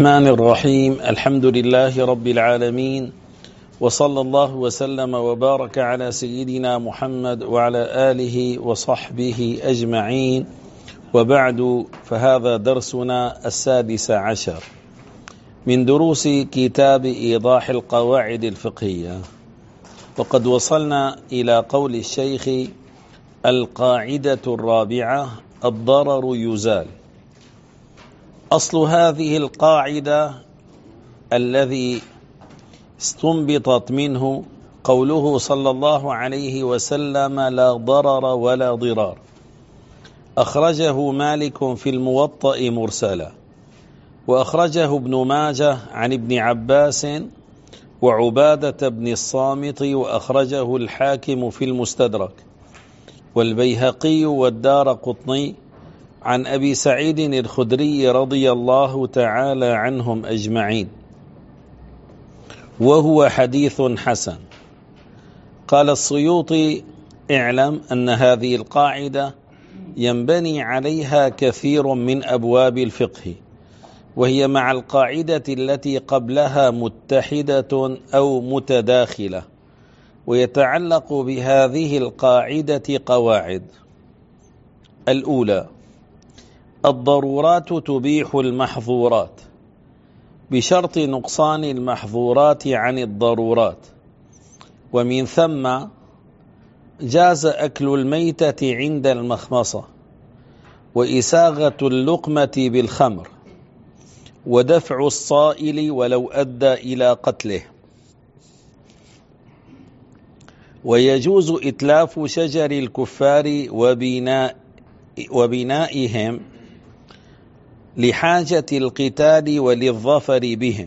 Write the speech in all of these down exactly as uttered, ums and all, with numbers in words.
الرحمن الرحيم. الحمد لله رب العالمين، وصلى الله وسلم وبارك على سيدنا محمد وعلى آله وصحبه أجمعين، وبعد، فهذا درسنا السادس عشر من دروس كتاب إيضاح القواعد الفقهية، وقد وصلنا إلى قول الشيخ: القاعدة الرابعة: الضرر يزال. أصل هذه القاعدة الذي استنبطت منه قوله صلى الله عليه وسلم: لا ضرر ولا ضرار، أخرجه مالك في الموطأ مرسلا، وأخرجه ابن ماجه عن ابن عباس وعبادة بن الصامت، وأخرجه الحاكم في المستدرك، والبيهقي والدارقطني عن أبي سعيد الخدري رضي الله تعالى عنهم أجمعين، وهو حديث حسن. قال السيوطي: اعلم أن هذه القاعدة ينبني عليها كثير من أبواب الفقه، وهي مع القاعدة التي قبلها متحدة أو متداخلة، ويتعلق بهذه القاعدة قواعد. الأولى: الضرورات تبيح المحظورات، بشرط نقصان المحظورات عن الضرورات، ومن ثم جاز أكل الميتة عند المخمصة، وإساغة اللقمة بالخمر، ودفع الصائل ولو أدى إلى قتله، ويجوز إتلاف شجر الكفار وبناء وبنائهم لحاجة القتال وللظفر بهم،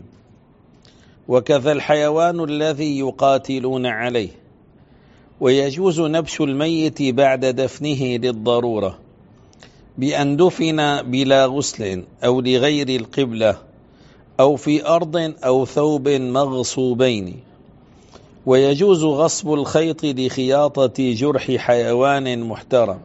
وكذا الحيوان الذي يقاتلون عليه. ويجوز نبش الميت بعد دفنه للضرورة، بأن دفن بلا غسل أو لغير القبلة أو في أرض أو ثوب مغصوبين. ويجوز غصب الخيط لخياطة جرح حيوان محترم.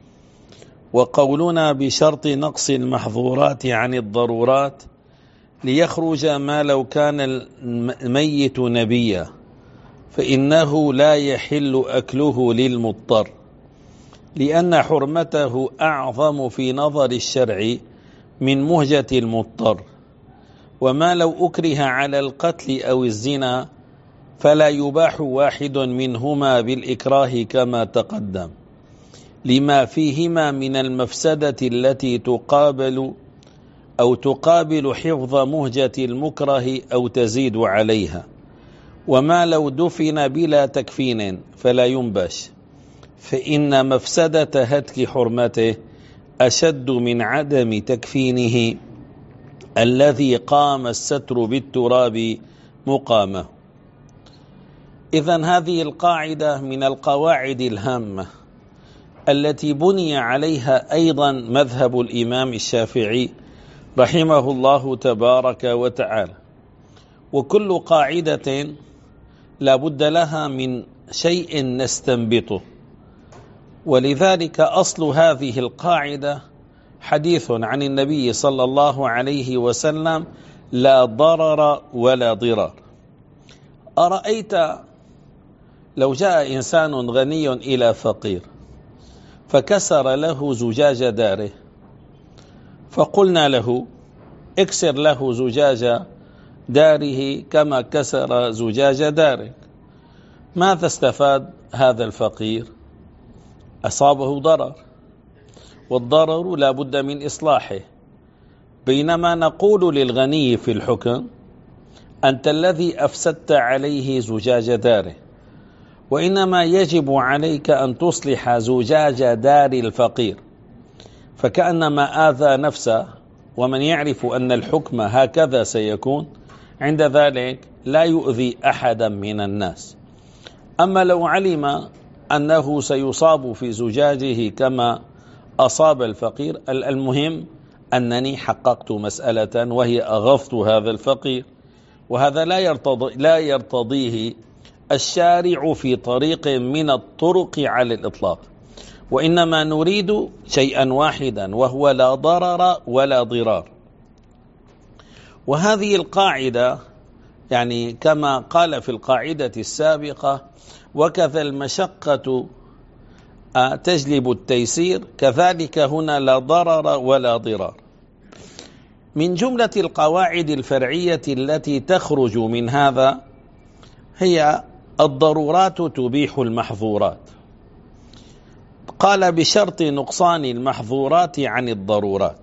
وقولنا بشرط نقص المحظورات عن الضرورات ليخرج ما لو كان الميت نبيا، فإنه لا يحل أكله للمضطر، لأن حرمته أعظم في نظر الشرع من مهجة المضطر. وما لو أكره على القتل أو الزنا فلا يباح واحد منهما بالإكراه كما تقدم، لما فيهما من المفسدة التي تقابل أو تقابل حفظ مهجة المكره أو تزيد عليها. وما لو دفن بلا تكفين فلا ينبش، فإن مفسدة هتك حرمته أشد من عدم تكفينه الذي قام الستر بالتراب مقامه. إذن هذه القاعدة من القواعد الهامة التي بني عليها أيضا مذهب الإمام الشافعي رحمه الله تبارك وتعالى. وكل قاعدة لا بد لها من شيء نستنبطه، ولذلك أصل هذه القاعدة حديث عن النبي صلى الله عليه وسلم: لا ضرر ولا ضرار. أرأيت لو جاء إنسان غني إلى فقير فكسر له زجاج داره، فقلنا له: اكسر له زجاج داره كما كسر زجاج دارك، ماذا استفاد هذا الفقير؟ أصابه ضرر، والضرر لا بد من إصلاحه. بينما نقول للغني في الحكم: أنت الذي أفسدت عليه زجاج داره، وإنما يجب عليك أن تصلح زجاج دار الفقير. فكأنما آذى نفسه، ومن يعرف أن الحكم هكذا سيكون عند ذلك لا يؤذي أحدا من الناس. أما لو علم أنه سيصاب في زجاجه كما أصاب الفقير، المهم أنني حققت مسألة وهي أغفت هذا الفقير، وهذا لا يرتضي لا يرتضيه الشارع في طريق من الطرق على الإطلاق. وإنما نريد شيئا واحدا، وهو لا ضرر ولا ضرار. وهذه القاعدة يعني كما قال في القاعدة السابقة: وكذا المشقة تجلب التيسير، كذلك هنا لا ضرر ولا ضرار. من جملة القواعد الفرعية التي تخرج من هذا هي الضرورات تبيح المحظورات. قال: بشرط نقصان المحظورات عن الضرورات.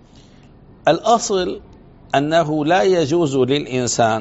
الأصل أنه لا يجوز للإنسان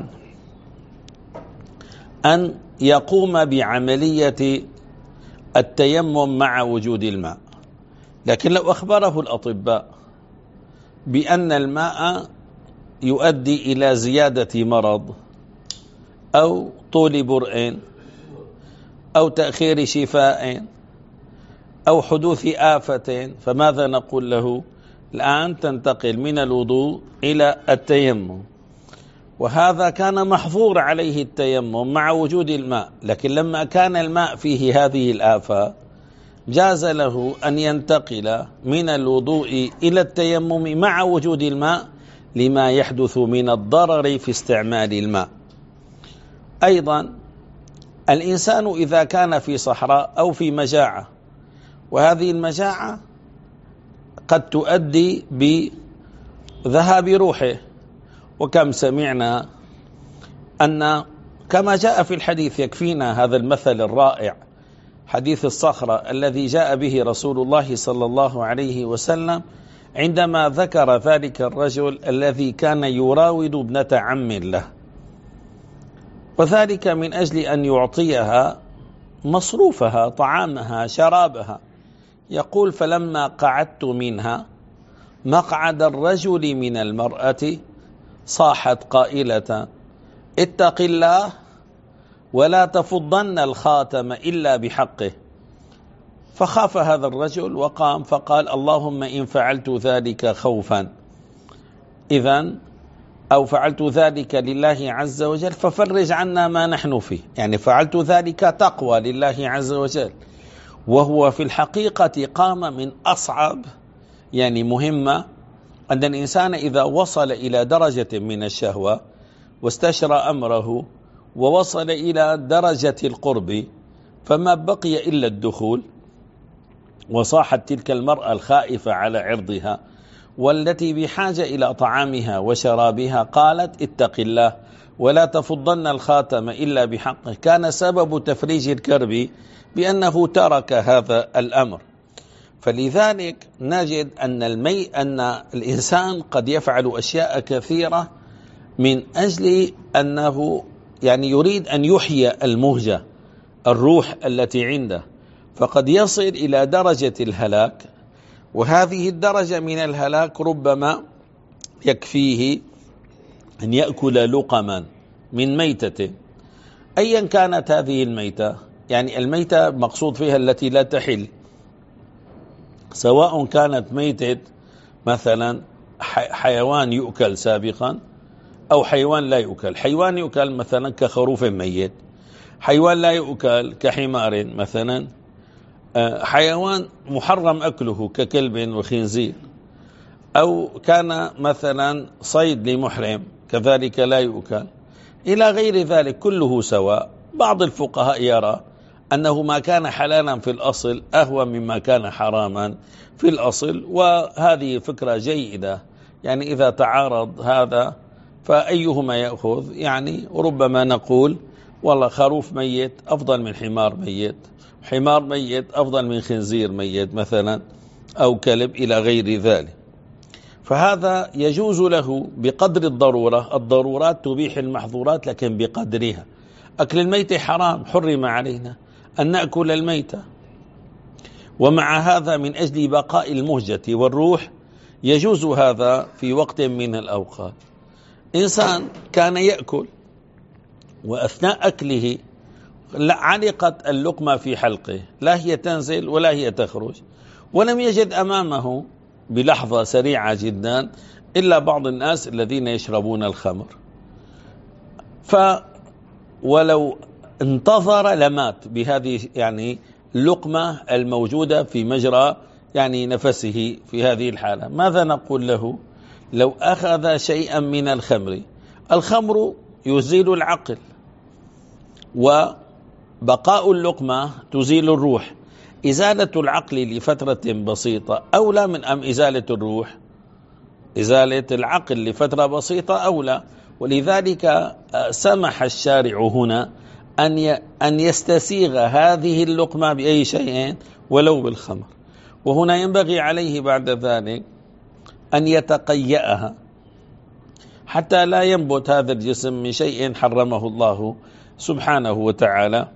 أن يقوم بعملية التيمم مع وجود الماء، لكن لو أخبره الأطباء بأن الماء يؤدي إلى زيادة مرض أو طول برء أو تأخير شفاء أو حدوث آفة، فماذا نقول له؟ الآن تنتقل من الوضوء إلى التيمم، وهذا كان محظور عليه التيمم مع وجود الماء، لكن لما كان الماء فيه هذه الآفة جاز له أن ينتقل من الوضوء إلى التيمم مع وجود الماء لما يحدث من الضرر في استعمال الماء. أيضا الإنسان إذا كان في صحراء أو في مجاعة، وهذه المجاعة قد تؤدي بذهاب روحه، وكم سمعنا أن كما جاء في الحديث، يكفينا هذا المثل الرائع، حديث الصخرة الذي جاء به رسول الله صلى الله عليه وسلم عندما ذكر ذلك الرجل الذي كان يراود ابنة عم له، وذلك من أجل أن يعطيها مصروفها، طعامها، شرابها. يقول: فلما قعدت منها مقعد الرجل من المرأة صاحت قائلة: اتق الله ولا تفضن الخاتم إلا بحقه. فخاف هذا الرجل وقام فقال: اللهم إن فعلت ذلك خوفا إذن أو فعلت ذلك لله عز وجل ففرج عنا ما نحن فيه، يعني فعلت ذلك تقوى لله عز وجل. وهو في الحقيقة قام من أصعب يعني مهمة، أن الإنسان إذا وصل إلى درجة من الشهوة واستشرى أمره ووصل إلى درجة القرب فما بقي إلا الدخول، وصاحت تلك المرأة الخائفة على عرضها والتي بحاجة إلى طعامها وشرابها قالت: اتق الله ولا تفضن الخاتم إلا بحقه. كان سبب تفريج الكرب بأنه ترك هذا الأمر. فلذلك نجد أن المي أن الإنسان قد يفعل أشياء كثيرة من أجل أنه يعني يريد أن يحيي المهجة، الروح التي عنده، فقد يصل إلى درجة الهلاك، وهذه الدرجة من الهلاك ربما يكفيه أن يأكل لقما من ميتة أيا كانت هذه الميتة. يعني الميتة مقصود فيها التي لا تحل، سواء كانت ميتة مثلا حيوان يؤكل سابقا أو حيوان لا يؤكل. حيوان يؤكل مثلا كخروف ميت، حيوان لا يؤكل كحمار مثلا، حيوان محرم أكله ككلب وخنزير، أو كان مثلا صيد لمحرم كذلك لا يؤكل، إلى غير ذلك كله سواء. بعض الفقهاء يرى أنه ما كان حلالا في الأصل أهوى مما كان حراما في الأصل، وهذه فكرة جيدة. يعني إذا تعارض هذا فأيهما يأخذ؟ يعني ربما نقول والله خروف ميت أفضل من حمار ميت، حمار ميت أفضل من خنزير ميت مثلا، أو كلب، إلى غير ذلك. فهذا يجوز له بقدر الضرورة. الضرورات تبيح المحظورات لكن بقدرها. أكل الميت حرام، حرم علينا أن نأكل الميتة، ومع هذا من أجل بقاء المهجة والروح يجوز هذا في وقت من الأوقات. إنسان كان يأكل وأثناء أكله علقت اللقمة في حلقه، لا هي تنزل ولا هي تخرج، ولم يجد أمامه بلحظة سريعة جدا إلا بعض الناس الذين يشربون الخمر، فولو انتظر لمات بهذه يعني اللقمة الموجودة في مجرى يعني نفسه في هذه الحالة. ماذا نقول له؟ لو أخذ شيئا من الخمر، الخمر يزيل العقل، وبقاء اللقمة تزيل الروح. إزالة العقل لفترة بسيطة أولى من أم إزالة الروح؟ إزالة العقل لفترة بسيطة أولى، ولذلك سمح الشارع هنا أن أن يستسيغ هذه اللقمة بأي شيء ولو بالخمر. وهنا ينبغي عليه بعد ذلك أن يتقيأها حتى لا ينبت هذا الجسم من شيء حرمه الله سبحانه وتعالى.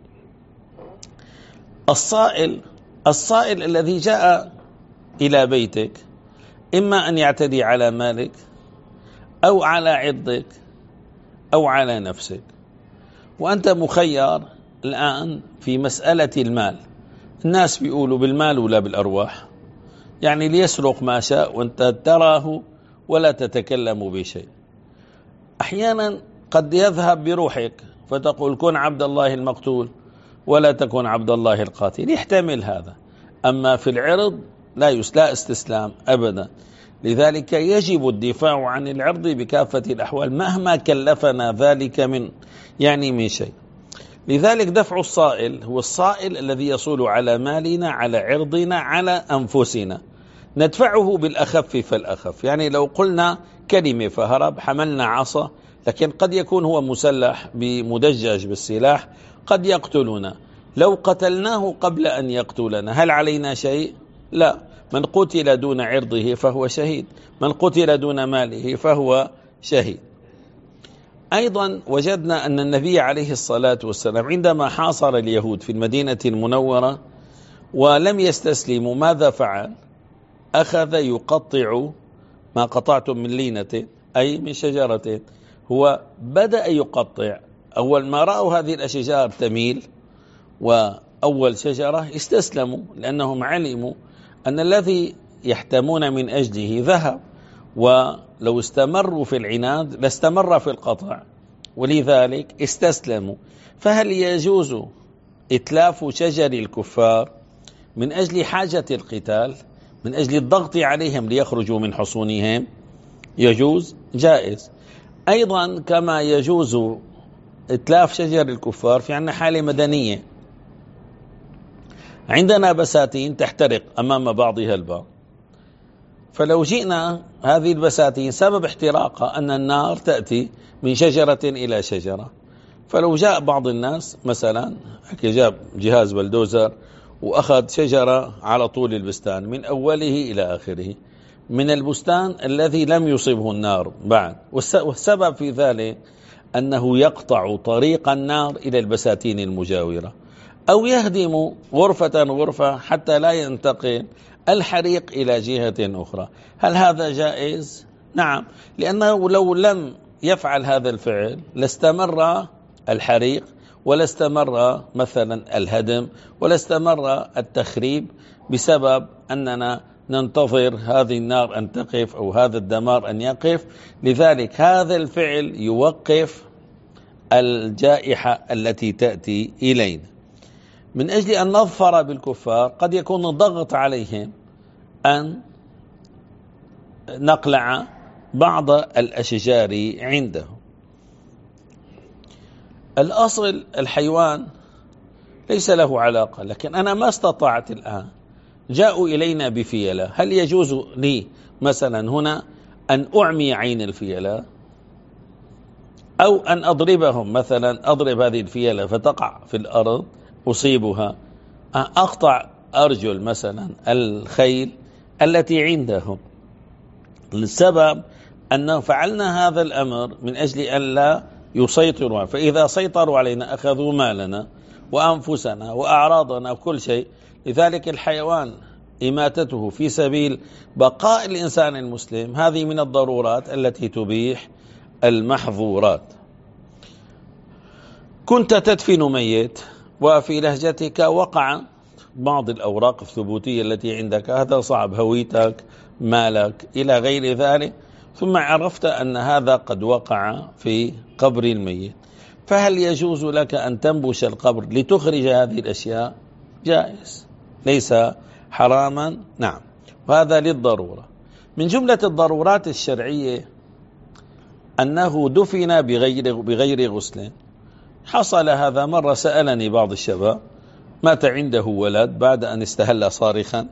الصائل الصائل الذي جاء إلى بيتك إما أن يعتدي على مالك أو على عرضك أو على نفسك، وأنت مخير الآن في مسألة المال. الناس بيقولوا بالمال ولا بالأرواح، يعني ليسرق ما شاء وأنت تراه ولا تتكلم بشيء. أحيانا قد يذهب بروحك فتقول كن عبد الله المقتول ولا تكن عبد الله القاتل، يحتمل هذا. أما في العرض لا لا استسلام أبدا. لذلك يجب الدفاع عن العرض بكافة الأحوال مهما كلفنا ذلك من يعني من شيء. لذلك دفع الصائل هو الصائل الذي يصول على مالنا، على عرضنا، على أنفسنا، ندفعه بالأخف فالأخف. يعني لو قلنا كلمة فهرب، حملنا عصا، لكن قد يكون هو مسلح بمدجج بالسلاح قد يقتلنا. لو قتلناه قبل أن يقتلنا هل علينا شيء؟ لا. من قتل دون عرضه فهو شهيد، من قتل دون ماله فهو شهيد. أيضا وجدنا أن النبي عليه الصلاة والسلام عندما حاصر اليهود في المدينة المنورة ولم يستسلموا ماذا فعل؟ أخذ يقطع ما قطعتم من لينة أي من شجرة. هو بدأ يقطع. أول ما رأوا هذه الأشجار تميل وأول شجرة استسلموا، لأنهم علموا أن الذي يحتمون من أجله ذهب، ولو استمروا في العناد لاستمر في القطع، ولذلك استسلموا. فهل يجوز إتلاف شجر الكفار من أجل حاجة القتال، من أجل الضغط عليهم ليخرجوا من حصونهم؟ يجوز، جائز. أيضا كما يجوز إتلاف شجر الكفار في عندنا حالة مدنية، عندنا بساتين تحترق أمام بعضها البعض، فلو جئنا هذه البساتين سبب احتراقها أن النار تأتي من شجرة إلى شجرة، فلو جاء بعض الناس مثلا جاب جهاز بلدوزر وأخذ شجرة على طول البستان من أوله إلى آخره، من البستان الذي لم يصبه النار بعد، والسبب في ذلك أنه يقطع طريق النار إلى البساتين المجاورة، أو يهدم غرفة غرفة حتى لا ينتقل الحريق إلى جهة أخرى. هل هذا جائز؟ نعم، لأنه لو لم يفعل هذا الفعل لاستمر الحريق، ولا استمر مثلا الهدم، ولا استمر التخريب، بسبب أننا ننتظر هذه النار أن تقف أو هذا الدمار أن يقف. لذلك هذا الفعل يوقف الجائحة التي تأتي إلينا. من أجل أن نظفر بالكفار قد يكون الضغط عليهم أن نقلع بعض الأشجار عندهم. الأصل الحيوان ليس له علاقة، لكن أنا ما استطعت الآن، جاءوا إلينا بفيلة، هل يجوز لي مثلا هنا أن أعمي عين الفيلة أو أن أضربهم، مثلا أضرب هذه الفيلة فتقع في الأرض أصيبها، أقطع أرجل مثلا الخيل التي عندهم، للسبب أنه فعلنا هذا الأمر من أجل أن لا يسيطروا، فإذا سيطروا علينا أخذوا مالنا وأنفسنا وأعراضنا وكل شيء. لذلك الحيوان إماتته في سبيل بقاء الإنسان المسلم هذه من الضرورات التي تبيح المحظورات. كنت تدفن ميت وفي لهجتك وقع بعض الأوراق الثبوتية التي عندك، هذا صعب، هويتك، مالك، إلى غير ذلك، ثم عرفت أن هذا قد وقع في قبر الميت، فهل يجوز لك أن تنبش القبر لتخرج هذه الأشياء؟ جائز، ليس حراما. نعم، وهذا للضرورة. من جملة الضرورات الشرعية أنه دفن بغير, بغير غسل. حصل هذا مرة، سألني بعض الشباب مات عنده ولد بعد أن استهل صارخا،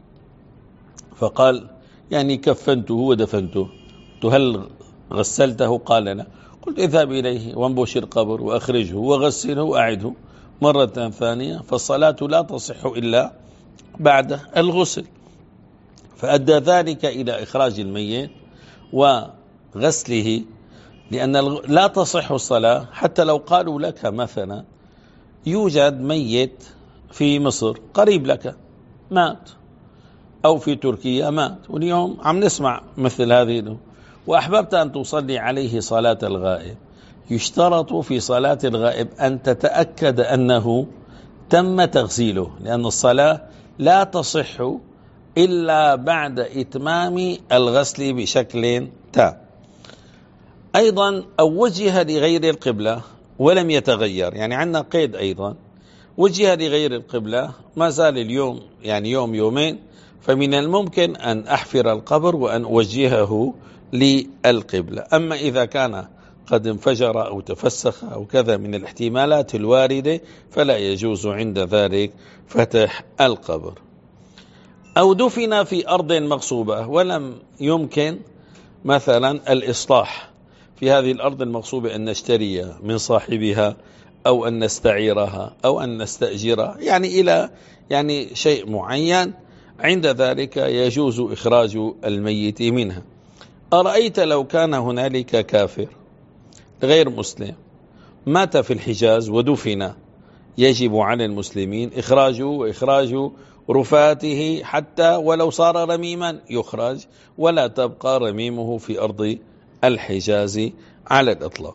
فقال يعني كفنته ودفنته، هل غسلته؟ قال لا. قلت اذهب إليه وانبش القبر وأخرجه وغسله وأعده مرة ثانية، فالصلاة لا تصح إلا بعد الغسل. فأدى ذلك إلى إخراج الميت وغسله، لأن لا تصح الصلاة حتى لو قالوا لك مثلا يوجد ميت في مصر قريب لك مات، أو في تركيا مات، واليوم عم نسمع مثل هذه، وأحببت أن تصلي عليه صلاة الغائب، يشترط في صلاة الغائب أن تتأكد أنه تم تغسيله، لأن الصلاة لا تصح إلا بعد إتمام الغسل بشكل تام. أيضا أو وجه لغير القبلة ولم يتغير، يعني عندنا قيد أيضا، وجه لغير القبلة ما زال اليوم يعني يوم يومين، فمن الممكن أن أحفر القبر وأن أوجهه للقبلة. أما إذا كان قد انفجر أو تفسخ أو كذا من الاحتمالات الواردة فلا يجوز عند ذلك فتح القبر. أو دفن في أرض مغصوبة ولم يمكن مثلا الإصلاح في هذه الأرض المغصوبة، أن نشتريها من صاحبها أو أن نستعيرها أو أن نستأجرها، يعني إلى يعني شيء معين، عند ذلك يجوز إخراج الميت منها. أرأيت لو كان هنالك كافر غير مسلم مات في الحجاز ودفن، يجب على المسلمين إخراجه وإخراج رفاته، حتى ولو صار رميما يخرج، ولا تبقى رميمه في أرض الحجاز على الإطلاق.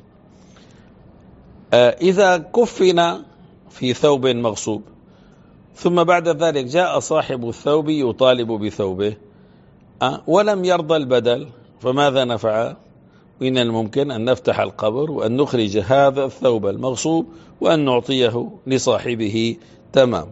إذا كفن في ثوب مغصوب ثم بعد ذلك جاء صاحب الثوب يطالب بثوبه ولم يرضى البدل، فماذا نفعل؟ من الممكن أن نفتح القبر وأن نخرج هذا الثوب المغصوب وأن نعطيه لصاحبه تماما.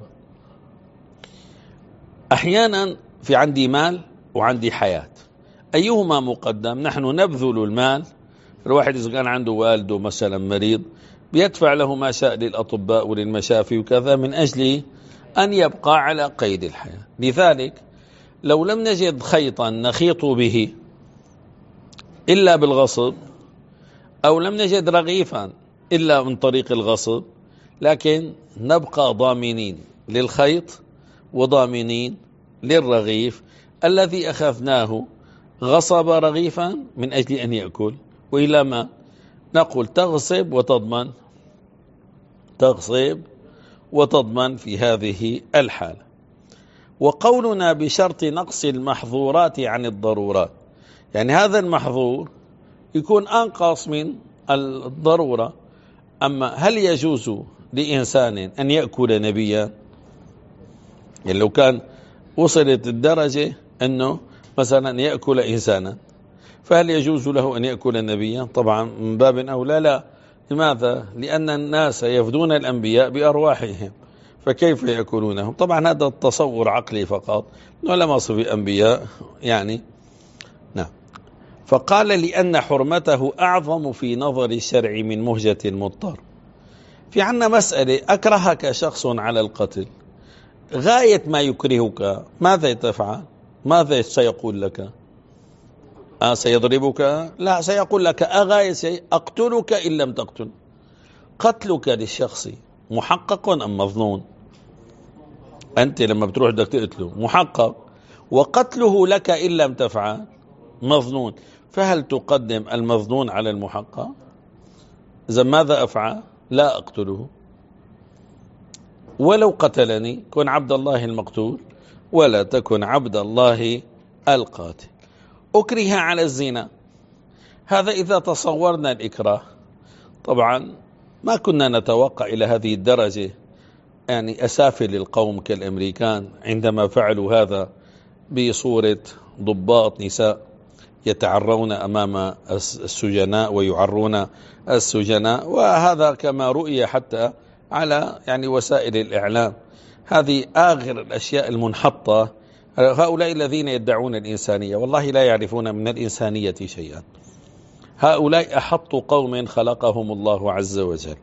أحيانا في عندي مال وعندي حياة، أيهما مقدم؟ نحن نبذل المال، الواحد إذا كان عنده والده مثلا مريض بيدفع له ما شاء للأطباء وللمشافي وكذا من أجل أن يبقى على قيد الحياة. لذلك لو لم نجد خيطا نخيط به إلا بالغصب، أو لم نجد رغيفا إلا من طريق الغصب، لكن نبقى ضامنين للخيط وضامنين للرغيف الذي أخذناه، غصب رغيفا من أجل أن يأكل، وإلا ما نقول تغصب وتضمن، تغصب وتضمن في هذه الحالة. وقولنا بشرط نقص المحظورات عن الضرورات، يعني هذا المحظور يكون أنقص من الضرورة. أما هل يجوز لإنسان أن يأكل نبيا؟ يعني لو كان وصلت الدرجة أنه مثلا يأكل إنسانا، فهل يجوز له أن يأكل نبيا؟ طبعا من باب أولى لا. لماذا؟ لأن الناس يفدون الأنبياء بأرواحهم، فكيف يأكلونهم؟ طبعا هذا التصور عقلي فقط، ولا مصر بأنبياء يعني. نعم. فقال لأن حرمته أعظم في نظر الشرع من مهجة المضطر. في عنا مسألة، أكرهك شخص على القتل، غاية ما يكرهك ماذا تفعل؟ ماذا سيقول لك؟ آه سيضربك؟ لا، سيقول لك أغاية شيء أقتلك إن لم تقتل. قتلك للشخص محقق أم مظنون؟ أنت لما بتروح بدك تقتله محقق، وقتله لك إن لم تفعل مظنون، فهل تقدم المظنون على المحقق؟ إذا ماذا أفعل؟ لا أقتله، ولو قتلني كن عبد الله المقتول ولا تكن عبد الله القاتل. أكره على الزنا، هذا إذا تصورنا الإكراه، طبعا ما كنا نتوقع إلى هذه الدرجة، يعني أسافل القوم كالأمريكان عندما فعلوا هذا بصورة ضباط نساء يتعرون أمام السجناء ويعرون السجناء، وهذا كما رؤي حتى على يعني وسائل الإعلام. هذه آخر الأشياء المنحطة هؤلاء الذين يدعون الإنسانية والله لا يعرفون من الإنسانية شيئا. هؤلاء أحط قوم خلقهم الله عز وجل،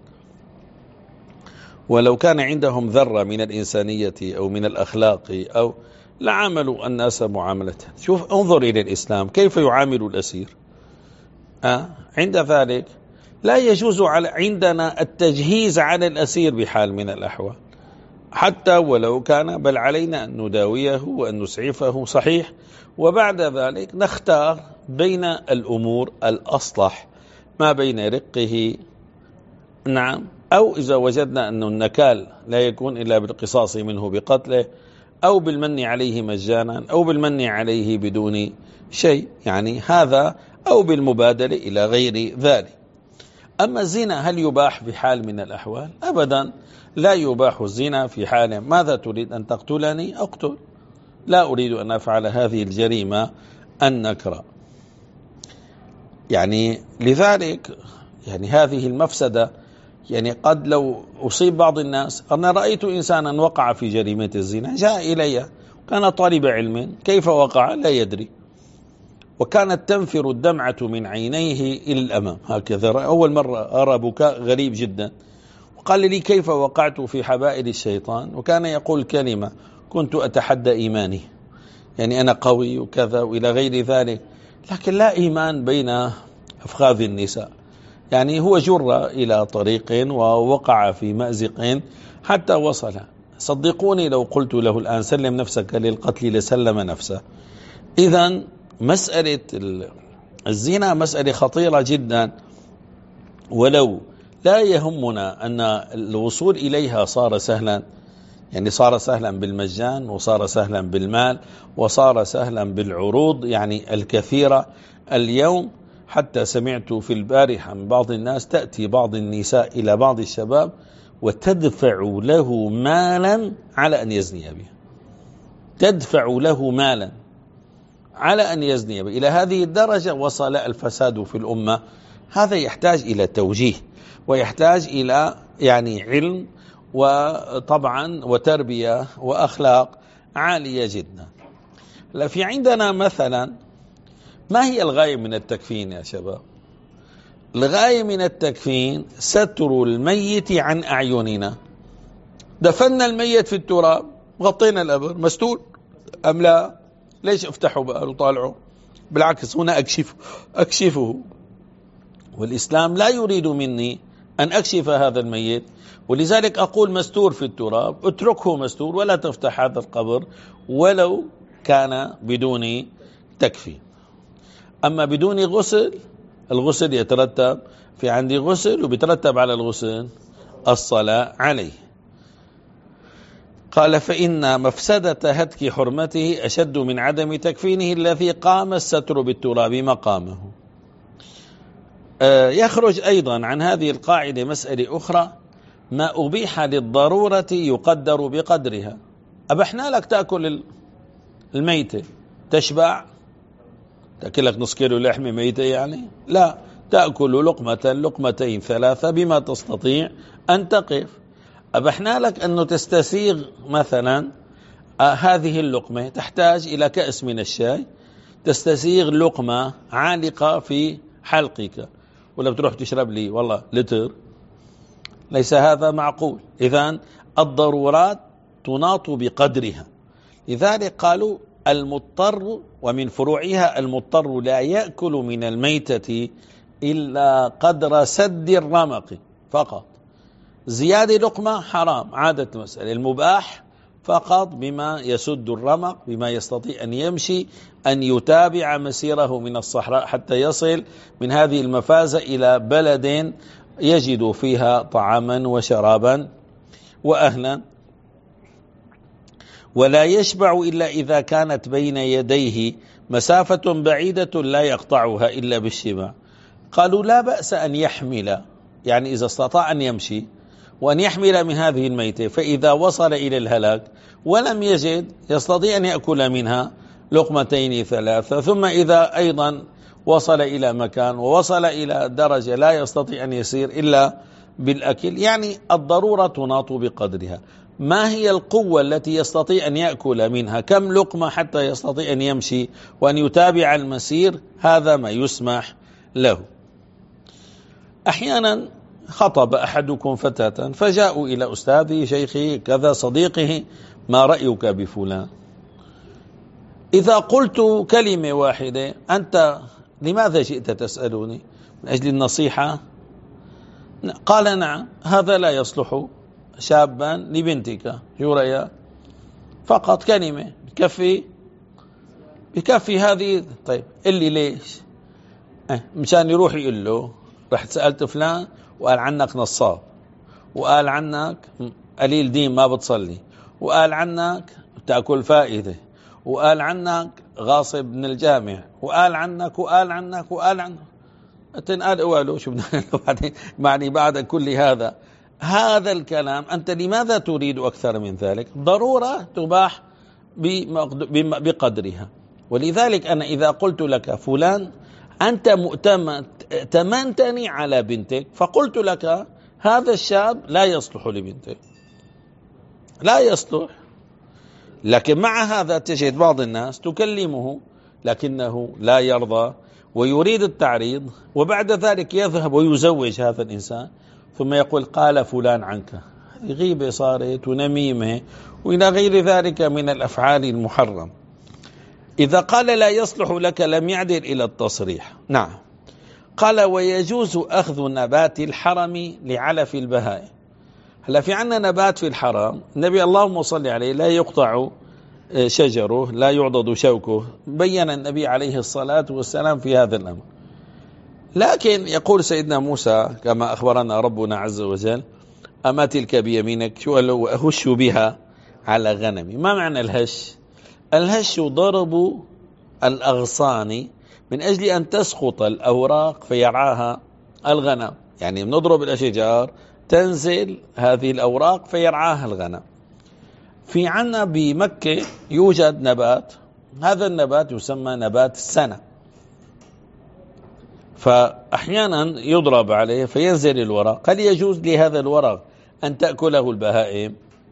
ولو كان عندهم ذرة من الإنسانية أو من الأخلاق أو لعاملوا الناس معاملة. شوف انظر إلى الإسلام كيف يعامل الأسير. أه؟ عند ذلك لا يجوز على عندنا التجهيز على الأسير بحال من الأحوال، حتى ولو كان، بل علينا أن نداويه وأن نسعفه صحيح، وبعد ذلك نختار بين الأمور الأصلح ما بين رقه، نعم، أو إذا وجدنا أن النكال لا يكون إلا بالقصاص منه بقتله، أو بالمن عليه مجانا، أو بالمن عليه بدون شيء، يعني هذا، أو بالمبادلة إلى غير ذلك. أما الزنا هل يباح بحال من الأحوال؟ أبدا لا يباح الزنا في حال ماذا تريد أن تقتلني؟ أقتل، لا أريد أن أفعل هذه الجريمة النكرة. يعني لذلك يعني هذه المفسدة، يعني قد لو أصيب بعض الناس، أنا رأيت إنسانا وقع في جريمة الزنا، جاء إلي كان طالب علم، كيف وقع لا يدري، وكانت تنفر الدمعة من عينيه إلى الأمام هكذا، أول مرة أرى بكاء غريب جدا، وقال لي كيف وقعت في حبائل الشيطان، وكان يقول كلمة كنت أتحدى إيماني، يعني أنا قوي وكذا وإلى غير ذلك، لكن لا إيمان بين أفخاذ النساء. يعني هو جر إلى طريق ووقع في مأزق حتى وصل. صدقوني لو قلت له الآن سلم نفسك للقتل لسلم نفسه. إذن مسألة الزنا مسألة خطيرة جدا، ولو لا يهمنا أن الوصول إليها صار سهلا، يعني صار سهلا بالمجان، وصار سهلا بالمال، وصار سهلا بالعروض يعني الكثيرة اليوم. حتى سمعت في البارحة من بعض الناس تأتي بعض النساء إلى بعض الشباب وتدفع له مالا على أن يزني به، تدفع له مالا على أن يزني به. إلى هذه الدرجة وصل الفساد في الأمة. هذا يحتاج إلى توجيه، ويحتاج إلى يعني علم، وطبعا وتربية وأخلاق عالية جدا. لا في عندنا مثلا، ما هي الغاية من التكفين يا شباب؟ الغاية من التكفين ستر الميت عن أعيننا. دفنا الميت في التراب، غطينا الأبر، مستور أم لا؟ ليش افتحوا بقى وطالعوا؟ بالعكس هنا أكشف أكشفه. والإسلام لا يريد مني أن أكشف هذا الميت، ولذلك أقول مستور في التراب، اتركه مستور ولا تفتح هذا القبر ولو كان بدون تكفين. أما بدون غسل، الغسل يترتب في عندي غسل، وبيترتب على الغسل الصلاة عليه. قال فإن مفسدة هتك حرمته أشد من عدم تكفينه الذي قام الستر بالتراب مقامه. آه يخرج أيضا عن هذه القاعدة مسألة أخرى، ما أبيح للضرورة يقدر بقدرها. أبحنا لك تأكل الميتة تشبع؟ تأكل لك نص كيلو لحمة ميتة يعني؟ لا، تأكل لقمة لقمتين ثلاثة بما تستطيع أن تقف. أبحنا لك أنه تستسيغ مثلا آه هذه اللقمة تحتاج إلى كأس من الشاي، تستسيغ لقمة عالقة في حلقك، ولا بتروح تشرب لي والله لتر؟ ليس هذا معقول. إذن الضرورات تناط بقدرها. لذلك قالوا المضطر، ومن فروعها المضطر لا يأكل من الميتة إلا قدر سد الرمق فقط. زيادة لقمة حرام، عادة المسألة. المباح فقط بما يسد الرمق، بما يستطيع أن يمشي، أن يتابع مسيره من الصحراء حتى يصل من هذه المفازة إلى بلد يجد فيها طعاما وشرابا وأهلا. ولا يشبع إلا إذا كانت بين يديه مسافة بعيدة لا يقطعها إلا بالشبع. قالوا لا بأس أن يحمل، يعني إذا استطاع أن يمشي وأن يحمل من هذه الميتة، فإذا وصل إلى الهلاك ولم يجد يستطيع أن يأكل منها لقمتين ثلاثة، ثم إذا أيضا وصل إلى مكان ووصل إلى درجة لا يستطيع أن يسير إلا بالأكل. يعني الضرورة تناط بقدرها. ما هي القوة التي يستطيع أن يأكل منها؟ كم لقمة حتى يستطيع أن يمشي وأن يتابع المسير؟ هذا ما يسمح له. أحيانا خطب أحدكم فتاة فجاءوا إلى أستاذه شيخه كذا صديقه: ما رأيك بفلان؟ إذا قلت كلمة واحدة: أنت لماذا جئت تسألني؟ من أجل النصيحة؟ قال: نعم، هذا لا يصلح شابا لبنتك، شو رأيك؟ فقط كلمة بكفي بكفي هذه. طيب اللي ليش؟ اه مشان يروح يقول له: رحت سألت فلان وقال عنك نصاب، وقال عنك قليل دين ما بتصلي، وقال عنك تأكل فائدة، وقال عنك غاصب من الجامع، وقال عنك وقال عنك وقال عنك. تنقال قوالوا شو بدنا بعدين معني بعد كل هذا هذا الكلام؟ أنت لماذا تريد أكثر من ذلك؟ ضرورة تباح بقدرها. ولذلك أنا إذا قلت لك: فلان أنت مؤتمن تمنتني على بنتك، فقلت لك: هذا الشاب لا يصلح لبنتك، لا يصلح. لكن مع هذا تجد بعض الناس تكلمه لكنه لا يرضى ويريد التعريض، وبعد ذلك يذهب ويزوج هذا الإنسان ثم يقول: قال فلان عنك. هذه غيبة صارت ونميمة وإلى غير ذلك من الأفعال المحرم. إذا قال لا يصلح لك لم يعدل إلى التصريح. نعم. قال: ويجوز أخذ نبات الحرم لعلف البهائم. هلا في عنا نبات في الحرم النبي اللهم صل عليه لا يقطع شجره، لا يعضد شوكه، بين النبي عليه الصلاة والسلام في هذا الأمر. لكن يقول سيدنا موسى كما أخبرنا ربنا عز وجل: أما تلك بيمينك؟ شو قال له؟ أهش بها على غنمي. ما معنى الهش؟ الهش ضرب الأغصان من أجل أن تسقط الأوراق فيرعاها الغنم، يعني نضرب الأشجار تنزل هذه الأوراق فيرعاها الغنم. في عنا بمكة يوجد نبات، هذا النبات يسمى نبات السنة، فأحيانا يضرب عليه فينزل الورق. هل يجوز لهذا الورق أن تأكله البهائم؟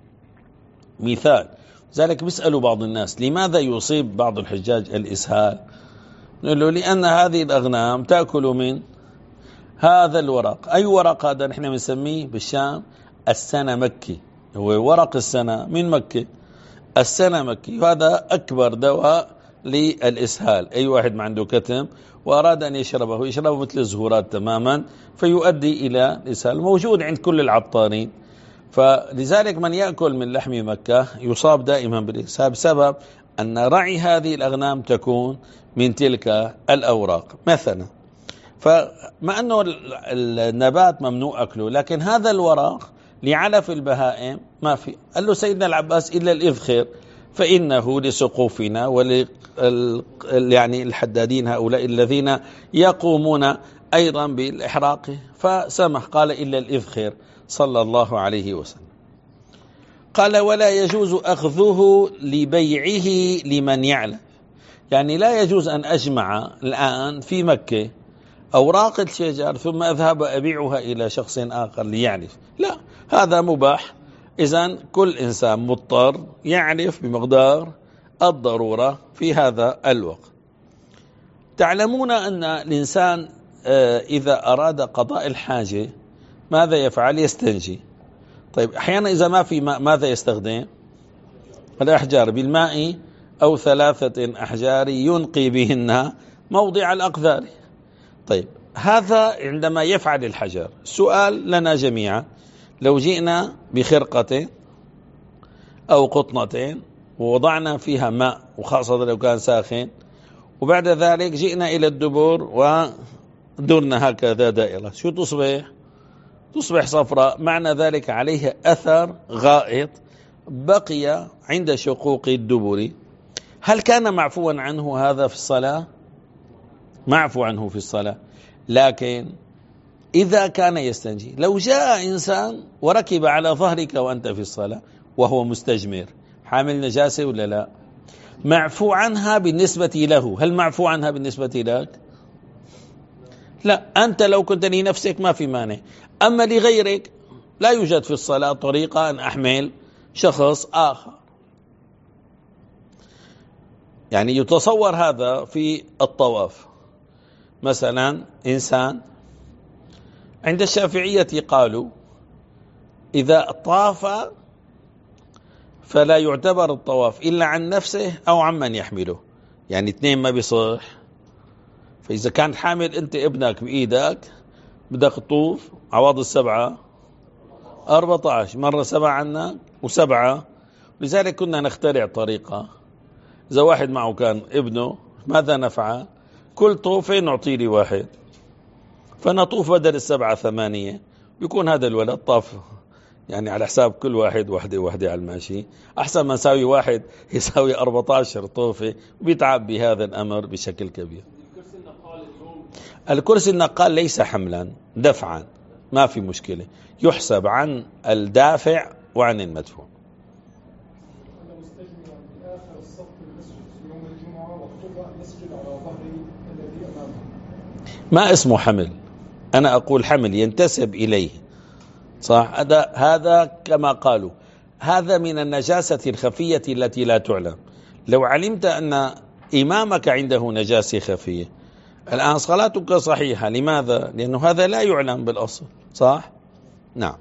مثال ذلك بيسألوا بعض الناس: لماذا يصيب بعض الحجاج الإسهال؟ نقول له: لأن هذه الأغنام تأكل من هذا الورق. أي ورق هذا؟ نحن بنسميه بالشام السنة مكي، هو ورق السنة من مكة، السنة مكي، وهذا أكبر دواء للإسهال. أي واحد ما عنده كتم وأراد أن يشربه يشربه مثل الزهورات تماما فيؤدي إلى الإسهال، موجود عند كل العطارين. فلذلك من يأكل من لحم مكة يصاب دائما بالإسهال بسبب أن رعي هذه الأغنام تكون من تلك الأوراق مثلا. فمع أنه النبات ممنوع أكله، لكن هذا الورق لعلف البهائم ما في. قال له سيدنا العباس: إلا الإذخر فإنه لسقوفنا ول يعني الحدادين هؤلاء الذين يقومون أيضا بالإحراق، فسمح. قال: إلا الإذخر صلى الله عليه وسلم. قال: ولا يجوز أخذه لبيعه لمن يعلم. يعني لا يجوز أن أجمع الآن في مكة أوراق الشجر ثم أذهب أبيعها إلى شخص آخر ليعرف، لا، هذا مباح. إذن كل إنسان مضطر يعرف بمقدار الضرورة في هذا الوقت. تعلمون أن الإنسان إذا أراد قضاء الحاجة ماذا يفعل؟ يستنجي. طيب أحيانا إذا ما في ماء ماذا يستخدم؟ الأحجار، بالماء أو ثلاثة أحجار ينقي بهن موضع الأقذار. طيب هذا عندما يفعل الحجر. سؤال لنا جميعا: لو جئنا بخرقة أو قطنة ووضعنا فيها ماء، وخاصة لو كان ساخن، وبعد ذلك جئنا إلى الدبر ودرنا هكذا دائرة، شو تصبح؟ تصبح صفراء. معنى ذلك عليها أثر غائط بقي عند شقوق الدبر. هل كان معفوا عنه هذا في الصلاة؟ معفو عنه في الصلاة. لكن إذا كان يستنجي، لو جاء إنسان وركب على ظهرك وأنت في الصلاة وهو مستجمر، حامل نجاسة ولا لا؟ معفو عنها بالنسبة له. هل معفو عنها بالنسبة لك؟ لا. أنت لو كنت لنفسك ما في مانع، أما لغيرك لا يوجد في الصلاة طريقة أن أحمل شخص آخر. يعني يتصور هذا في الطواف. مثلا إنسان عند الشافعية قالوا إذا طاف فلا يعتبر الطواف إلا عن نفسه أو عن من يحمله، يعني اثنين ما بيصح. فإذا كان حامل أنت ابنك بإيدك بدك تطوف عواض السبعة أربعة عشر مرة سبعة عنك وسبعة. لذلك كنا نخترع طريقة، إذا واحد معه كان ابنه ماذا نفعل؟ كل طوفة نعطيه لي واحد، فنطوف بدل السبعة ثمانية، بيكون هذا الولد طاف يعني على حساب كل واحد وحدة وحدة على الماشي، أحسن ما يساوي واحد يساوي أربعة عشر طوفة وبيتعب بهذا الأمر بشكل كبير. الكرسي النقال ليس حملا، دفعا، ما في مشكلة، يحسب عن الدافع وعن المدفوع. ما اسمه حمل، أنا أقول حمل ينتسب إليه، صح؟ هذا هذا كما قالوا هذا من النجاسة الخفية التي لا تعلم. لو علمت أن إمامك عنده نجاسة خفية الآن صلاتك صحيحة، لماذا؟ لأنه هذا لا يعلم بالأصل، صح؟ نعم.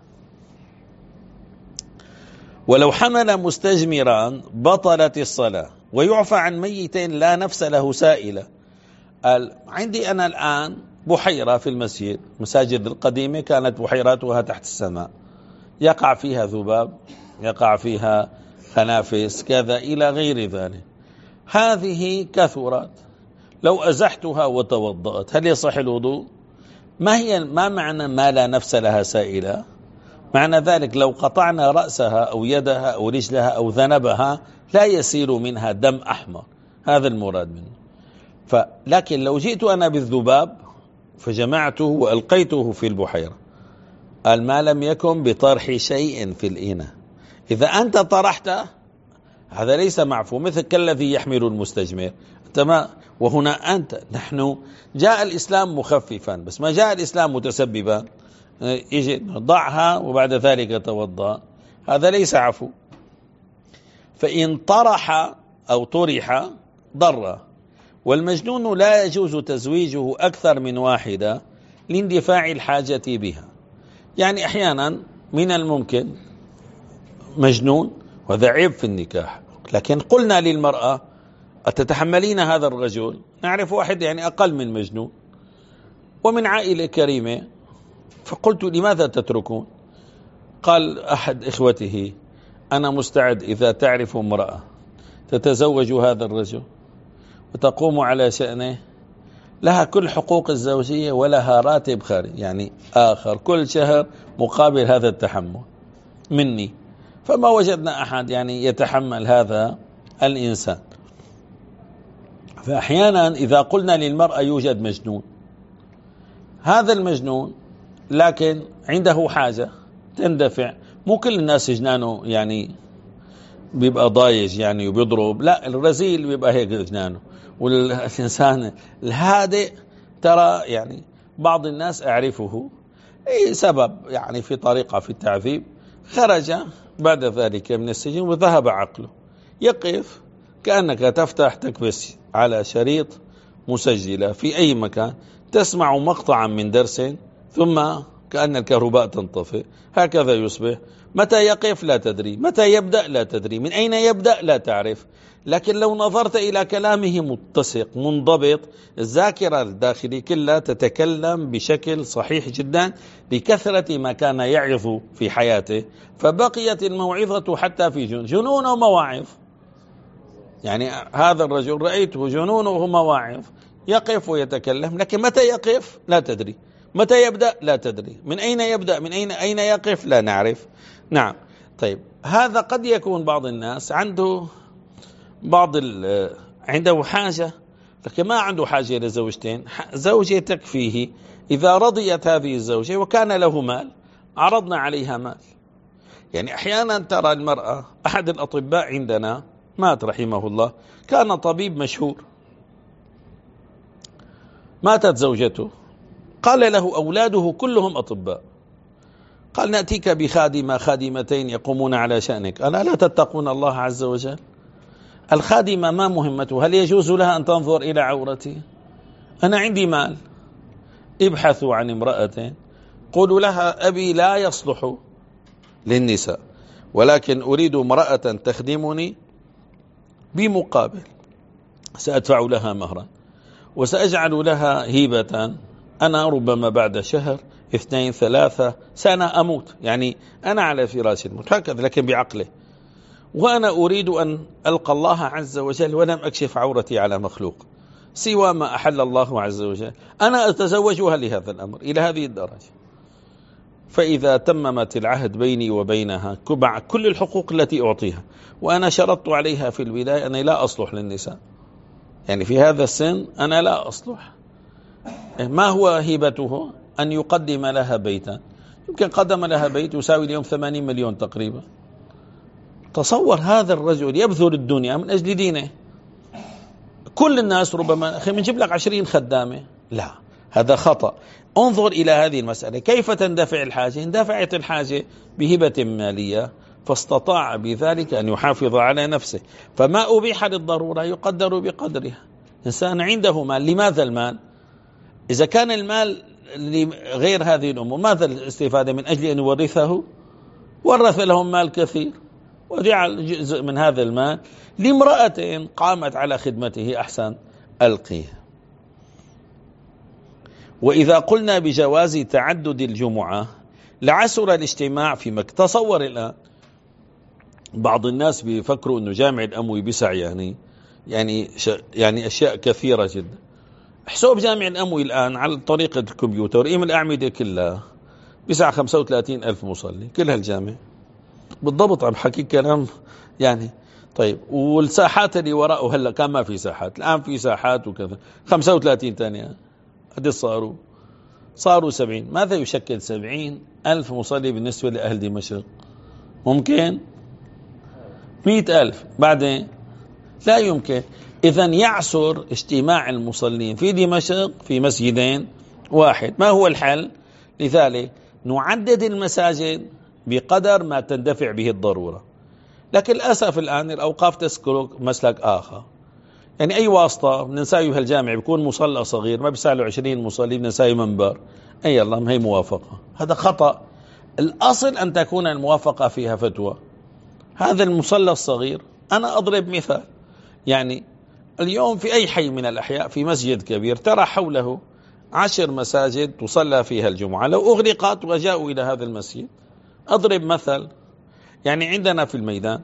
ولو حمل مستجمرا بطلت الصلاة، ويعفى عن ميت لا نفس له سائلة. عندي أنا الآن بحيرة في المسجد، مساجد القديمة كانت بحيراتها تحت السماء، يقع فيها ذباب، يقع فيها خنافس كذا إلى غير ذلك. هذه كثرت، لو أزحتها وتوضأت هل يصح الوضوء؟ ما هي ما معنى ما لا نفس لها سائلة؟ معنى ذلك لو قطعنا رأسها أو يدها أو رجلها أو ذنبها لا يسير منها دم أحمر، هذا المراد منه. فلكن لو جئت أنا بالذباب فجمعته وألقيته في البحيرة، قال ما لم يكن بطرح شيء في الإناء. إذا أنت طرحته هذا ليس معفو، مثل كالذي يحمل المستجمر. تمام. وهنا أنت نحن جاء الإسلام مخففا، بس ما جاء الإسلام متسببا، يجي ضعها وبعد ذلك توضأ، هذا ليس عفو. فإن طرح أو طرح ضر. والمجنون لا يجوز تزويجه أكثر من واحدة لاندفاع الحاجة بها. يعني أحيانا من الممكن مجنون وهذا عيب في النكاح، لكن قلنا للمرأة أتتحملين هذا الرجل؟ نعرف واحد يعني أقل من مجنون ومن عائلة كريمة، فقلت لماذا تتركون؟ قال أحد إخوته أنا مستعد إذا تعرف امرأة تتزوج هذا الرجل وتقوم على شأنه، لها كل حقوق الزوجية ولها راتب خارج يعني آخر كل شهر مقابل هذا التحمل مني، فما وجدنا أحد يعني يتحمل هذا الإنسان. فأحيانا إذا قلنا للمرأة يوجد مجنون، هذا المجنون لكن عنده حاجة تندفع، مو كل الناس جنانه يعني بيبقى ضايج يعني وبيضرب، لا الرزيل بيبقى هيك جنانه، والإنسان الهادئ ترى يعني بعض الناس أعرفه أي سبب يعني في طريقة في التعذيب خرج بعد ذلك من السجن وذهب عقله، يقف كأنك تفتح تكبس على شريط مسجلة في أي مكان، تسمع مقطعا من درس ثم كأن الكهرباء تنطفئ، هكذا يصبح. متى يقف لا تدري، متى يبدأ لا تدري، من أين يبدأ لا تعرف. لكن لو نظرت إلى كلامه متسق منضبط، الذاكرة الداخلية كلها تتكلم بشكل صحيح جدا لكثرة ما كان يعظ في حياته، فبقيت الموعظة حتى في جنون جنونه مواعظ. يعني هذا الرجل رأيته جنونه مواعظ، يقف ويتكلم، لكن متى يقف لا تدري، متى يبدأ لا تدري، من أين يبدأ من أين أين يقف لا نعرف. نعم. طيب هذا قد يكون بعض الناس عنده بعض عنده حاجة لكن ما عنده حاجة لزوجتين، زوجة تكفيه، إذا رضيت هذه الزوجة وكان له مال عرضنا عليها مال. يعني أحيانا ترى المرأة، أحد الأطباء عندنا مات رحمه الله، كان طبيب مشهور، ماتت زوجته، قال له أولاده كلهم أطباء، قال نأتيك بخادمة خادمتين يقومون على شأنك، ألا لا تتقون الله عز وجل؟ الخادمة ما مهمته؟ هل يجوز لها أن تنظر إلى عورتي؟ أنا عندي مال، ابحثوا عن امرأة قولوا لها أبي لا يصلح للنساء، ولكن أريد امرأة تخدمني بمقابل سأدفع لها مهرا وسأجعل لها هيبة، أنا ربما بعد شهر اثنين ثلاثة سنة أموت، يعني أنا على فراش الموت هكذا لكن بعقله، وأنا أريد أن ألقى الله عز وجل ولم أكشف عورتي على مخلوق سوى ما أحل الله عز وجل، أنا أتزوجها لهذا الأمر إلى هذه الدرجة. فإذا تممت العهد بيني وبينها مع كل الحقوق التي أعطيها، وأنا شرطت عليها في البداية أني لا أصلح للنساء، يعني في هذا السن أنا لا أصلح، ما هو هبته؟ أن يقدم لها بيتا، يمكن قدم لها بيت يساوي اليوم ثمانين مليون تقريبا. تصور هذا الرجل يبذل الدنيا من أجل دينه. كل الناس ربما أخي بنجيب لك عشرين خدامة، لا هذا خطأ. انظر إلى هذه المسألة، كيف تندفع الحاجة؟ اندفعت الحاجة بهبة مالية فاستطاع بذلك أن يحافظ على نفسه، فما أبيح للضرورة يقدر بقدرها. إنسان عنده مال، لماذا المال؟ إذا كان المال غير هذه الأمور ماذا الاستفادة؟ من أجل أن يورثه، ورث لهم مال كثير وجعل جزء من هذا المال لامرأة قامت على خدمته، أحسن ألقيه. وإذا قلنا بجواز تعدد الجمعة لعسر الاجتماع في مكة. تصور الآن بعض الناس بيفكروا أنه جامع الأموي بسع يعني يعني يعني أشياء كثيرة جدا. حساب جامع الأموي الآن على طريقة الكمبيوتر إيم الأعمدة كلها بسع خمسة وثلاثين ألف مصلي، كل هالجامع بالضبط. عم حكي كلام يعني طيب. والساحات اللي وراءه هلا كان ما في ساحات، الآن في ساحات وكذا، خمسة وثلاثين ثانية قد صاروا صاروا سبعين. ماذا يشكل سبعين ألف مصلي بالنسبة لأهل دمشق؟ ممكن مئة ألف بعدين لا يمكن. إذن يعسر اجتماع المصلين في دمشق في مسجدين واحد. ما هو الحل؟ لذلك نعدد المساجد بقدر ما تندفع به الضرورة. لكن للأسف الآن الأوقاف تسلك مسلك آخر، يعني أي واسطة بننساوي بهالجامع بيكون مصلى صغير ما بيساله عشرين مصلي بننساوي منبر، أي الله ما هي موافقة. هذا خطأ. الأصل أن تكون الموافقة فيها فتوى. هذا المصلى الصغير، أنا أضرب مثال، يعني اليوم في أي حي من الأحياء في مسجد كبير ترى حوله عشر مساجد تصلى فيها الجمعة، لو أغلقت وجاءوا إلى هذا المسجد، أضرب مثل، يعني عندنا في الميدان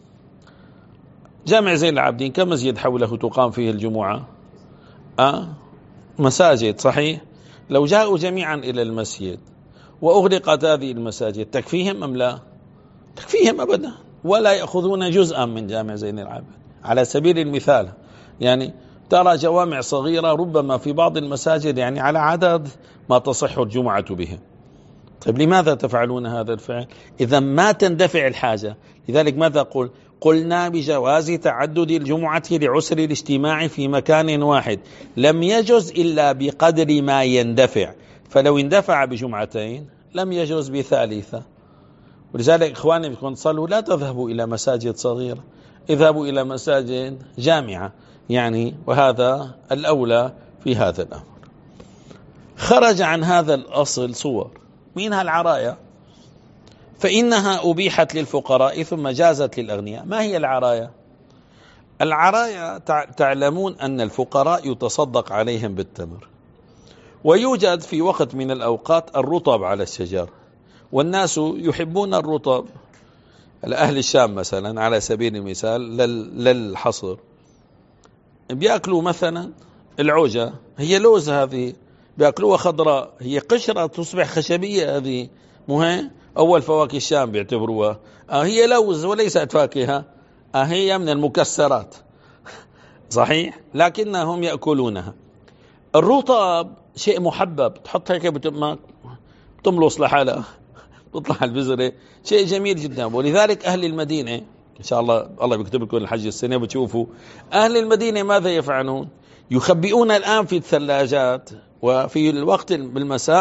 جامع زين العابدين كم مسجد حوله تقام فيه الجمعة؟ أه؟ مساجد صحيح. لو جاءوا جميعا إلى المسجد وأغلقت هذه المساجد تكفيهم أم لا؟ تكفيهم أبدا، ولا يأخذون جزءا من جامع زين العابدين. على سبيل المثال يعني ترى جوامع صغيرة ربما في بعض المساجد يعني على عدد ما تصح الجمعة به. طيب لماذا تفعلون هذا الفعل؟ إذا ما تندفع الحاجة. لذلك ماذا قل؟ قلنا بجواز تعدد الجمعة لعسر الاجتماع في مكان واحد، لم يجز إلا بقدر ما يندفع، فلو اندفع بجمعتين لم يجز بثالثة. ولذلك إخواني بكم صلوا لا تذهبوا إلى مساجد صغيرة، اذهبوا إلى مساجد جامعة يعني، وهذا الأولى في هذا الأمر. خرج عن هذا الأصل صور منها العرايا، فإنها أبيحت للفقراء ثم جازت للأغنياء. ما هي العرايا؟ العرايا تعلمون أن الفقراء يتصدق عليهم بالتمر، ويوجد في وقت من الأوقات الرطب على الشجر، والناس يحبون الرطب. أهل الشام مثلا على سبيل المثال للحصر بيأكلوا مثلا العوجة، هي لوز هذه بيأكلوها خضراء، هي قشرة تصبح خشبية، هذه مهم. أول فواكه الشام بيعتبروها آه هي لوز وليست فاكهة، آه هي من المكسرات صحيح، لكنهم يأكلونها. الرطب شيء محبب، تحط هيك بتمك تملص لحالها تطلع البذرة، شيء جميل جدا. ولذلك أهل المدينة إن شاء الله الله بيكتب لكم الحج السنة بتشوفوا أهل المدينة ماذا يفعلون؟ يخبئون الآن في الثلاجات وفي الوقت بالمساء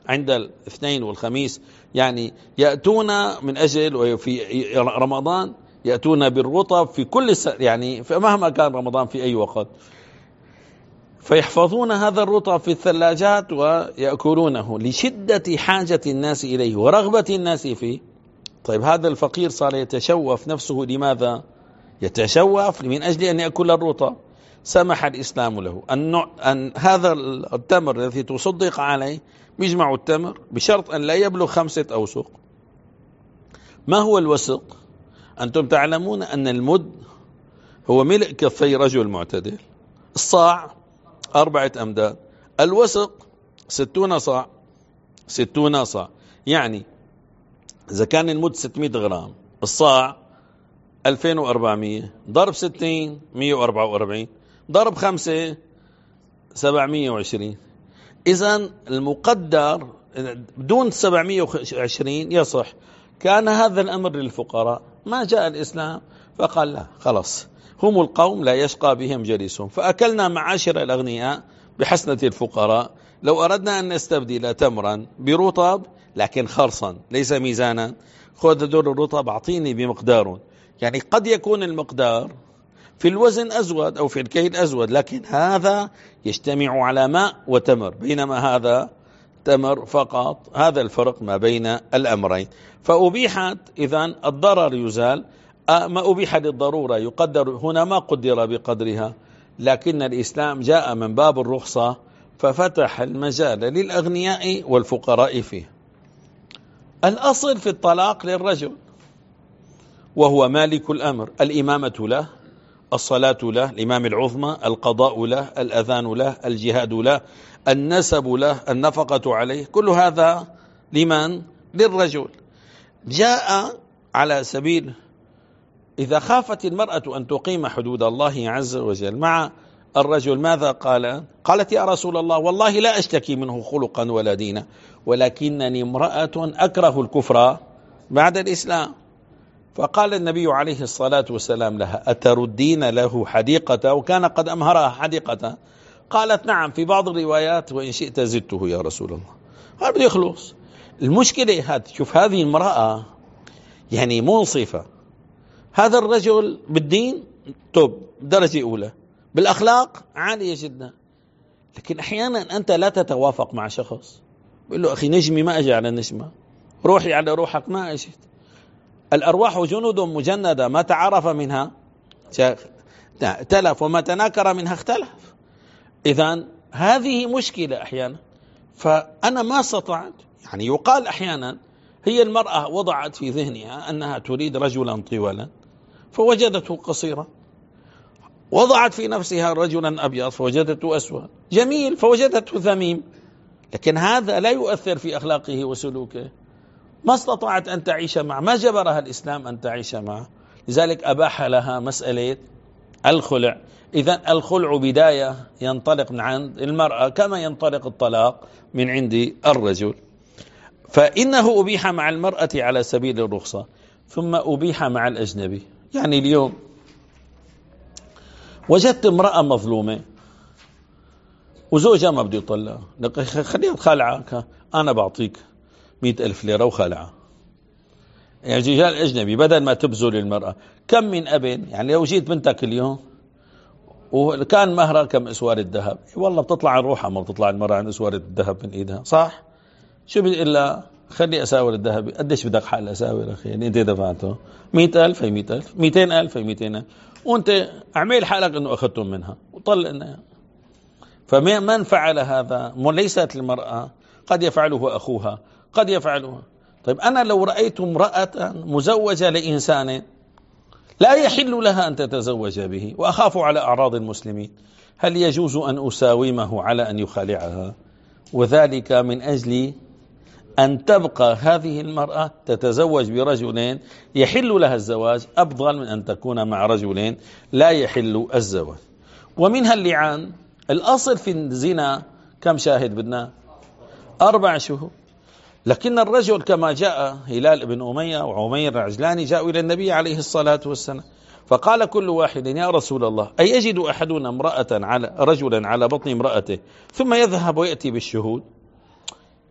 عند الاثنين والخميس، يعني يأتون من أجل، وفي رمضان يأتون بالرطب في كل س... يعني مهما كان رمضان في أي وقت، فيحفظون هذا الرطب في الثلاجات ويأكلونه لشدة حاجة الناس إليه ورغبة الناس فيه. طيب هذا الفقير صار يتشوف نفسه، لماذا يتشوف؟ من أجل أن يأكل الرطب. سمح الإسلام له أن, أن هذا التمر الذي تصدق عليه بيجمع التمر بشرط أن لا يبلغ خمسة أوسق. ما هو الوسق؟ أنتم تعلمون أن المد هو ملء كفي رجل معتدل، الصاع أربعة أمداد، الوسق ستون صاع، ستون صاع، يعني إذا كان المد ستمائة غرام، الصاع ألفين وأربعمائة، ضرب ستين مئة وأربعة وأربعين، ضرب خمسة سبعمائة وعشرين. إذن المقدر بدون سبعمائة وعشرين يصح. كان هذا الأمر للفقراء، ما جاء الإسلام فقال لا خلاص، هم القوم لا يشقى بهم جليسهم، فأكلنا معاشر الأغنياء بحسنة الفقراء. لو أردنا أن نستبدل تمرا برطب لكن خرصا ليس ميزانا، خذ دور الرطب أعطيني بمقدار، يعني قد يكون المقدار في الوزن أزود أو في الكيل أزود، لكن هذا يجتمع على ماء وتمر، بينما هذا تمر فقط. هذا الفرق ما بين الأمرين. فأبيحت إذن الضرر يزال، ما أبيح للضرورة يقدر، هنا ما قدر بقدرها، لكن الإسلام جاء من باب الرخصة ففتح المجال للأغنياء والفقراء فيه. الأصل في الطلاق للرجل وهو مالك الأمر، الإمامة له، الصلاة له، الإمام العظمى، القضاء له، الأذان له، الجهاد له، النسب له، النفقة عليه، كل هذا لمن؟ للرجل. جاء على سبيل إذا خافت المرأة أن تقيم حدود الله عز وجل مع الرجل ماذا قال؟ قالت يا رسول الله والله لا أشتكي منه خلقا ولا دينا، ولكنني امرأة أكره الكفر بعد الإسلام. فقال النبي عليه الصلاة والسلام لها أتردين له حديقة؟ وكان قد أمهرها حديقة. قالت نعم في بعض الروايات وإن شئت زدته يا رسول الله. قال بده يخلص. المشكلة هذه، شوف هذه المرأة يعني منصفة، هذا الرجل بالدين توب درجة أولى، بالأخلاق عالية جدا، لكن أحيانا أنت لا تتوافق مع شخص، بيقول له أخي نجمي ما أجي على النجمة، روحي على روحك ما أجيت. الأرواح جنود مجندة، ما تعرف منها تلف وما تناكر منها اختلف. إذن هذه مشكلة أحيانا. فأنا ما استطعت، يعني يقال أحيانا هي المرأة وضعت في ذهنها أنها تريد رجلا طوالا فوجدته قصيرا، وضعت في نفسها رجلا أبيض فوجدته أسود، جميل فوجدته ذميم، لكن هذا لا يؤثر في أخلاقه وسلوكه. ما استطاعت أن تعيش معه، ما جبرها الإسلام أن تعيش معه، لذلك أباح لها مسألة الخلع. إذن الخلع بداية ينطلق من عند المرأة كما ينطلق الطلاق من عند الرجل. فإنه أبيح مع المرأة على سبيل الرخصة، ثم أبيح مع الأجنبي. يعني اليوم وجدت امرأة مظلومة وزوجها ما بده يطلقها، خليها تخلعك، أنا بعطيك مئة ألف ليرة وخلعة. يعني رجال أجنبي بدل ما تبذل المرأة. كم من أب، يعني لو جيت بنتك اليوم وكان مهرها كم أسوار الذهب، والله بتطلع الروحة ما بتطلع المرأة عن أسوار الذهب من إيدها، صح؟ شو بدي إلا خلي أساور الذهب، قديش بدك حق أساور أخي؟ يعني أنت دفعته مئة ألف هي مئة ألف، مئتين ألف هي مئتين ألف، وأنت أعمل حالك أنه أخذتم منها وطلقنا. فمن فعل هذا ليست المرأة، قد يفعله أخوها، قد يفعلها. طيب أنا لو رأيت امرأة مزوجة لإنسان لا يحل لها أن تتزوج به وأخاف على أعراض المسلمين، هل يجوز أن أساومه على أن يخالعها؟ وذلك من أجل أن تبقى هذه المرأة تتزوج برجلين يحل لها الزواج أفضل من أن تكون مع رجلين لا يحل الزواج. ومنها اللعان. الأصل في الزنا كم شاهد بدنا؟ أربع شهود. لكن الرجل كما جاء هلال بن أمية وعمير العجلاني جاءوا إلى النبي عليه الصلاة والسلام فقال كل واحد يا رسول الله أي يجد أحدنا امرأة على رجلا على بطن امرأته ثم يذهب ويأتي بالشهود؟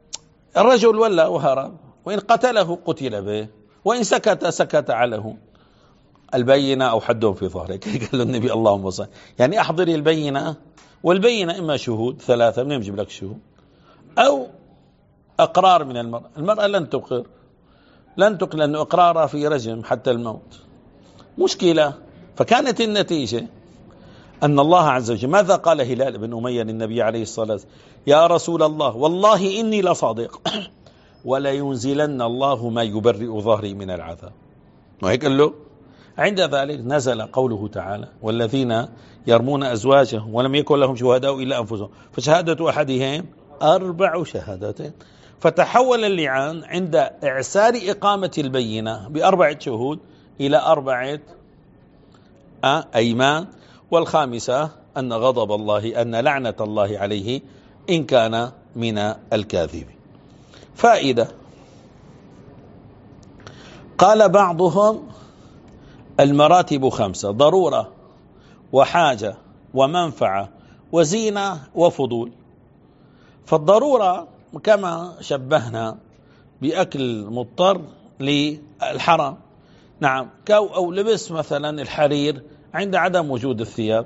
الرجل ولى وهرب، وإن قتله قتل به، وإن سكت سكت عليه البينة أو حد في ظهره. قال له النبي اللهم صل، يعني أحضري البينة، والبينة إما شهود ثلاثة، من يجيب لك شهود، أو أقرار من المرأة. المرأة لن تقر، لن تقر لأن إقرارها في رجم حتى الموت مشكلة. فكانت النتيجة أن الله عز وجل ماذا قال هلال بن أمية للنبي عليه الصلاة والسلام؟ يا رسول الله والله إني لصادق ولا ينزلن الله ما يبرئ ظهري من العذاب. وهيك قال له. عند ذلك نزل قوله تعالى والذين يرمون أزواجهم ولم يكن لهم شهداء إلا أنفسهم فشهادة أحدهم أربع شهادات. فتحول اللعان عند إعسار إقامة البينة بأربعة شهود إلى أربعة أيمان، والخامسة أن غضب الله، أن لعنة الله عليه إن كان من الكاذب. فائدة، قال بعضهم المراتب خمسة: ضرورة وحاجة ومنفعة وزينة وفضول. فالضرورة كما شبهنا بأكل مضطر للحرام، نعم، كو أو لبس مثلا الحرير عند عدم وجود الثياب.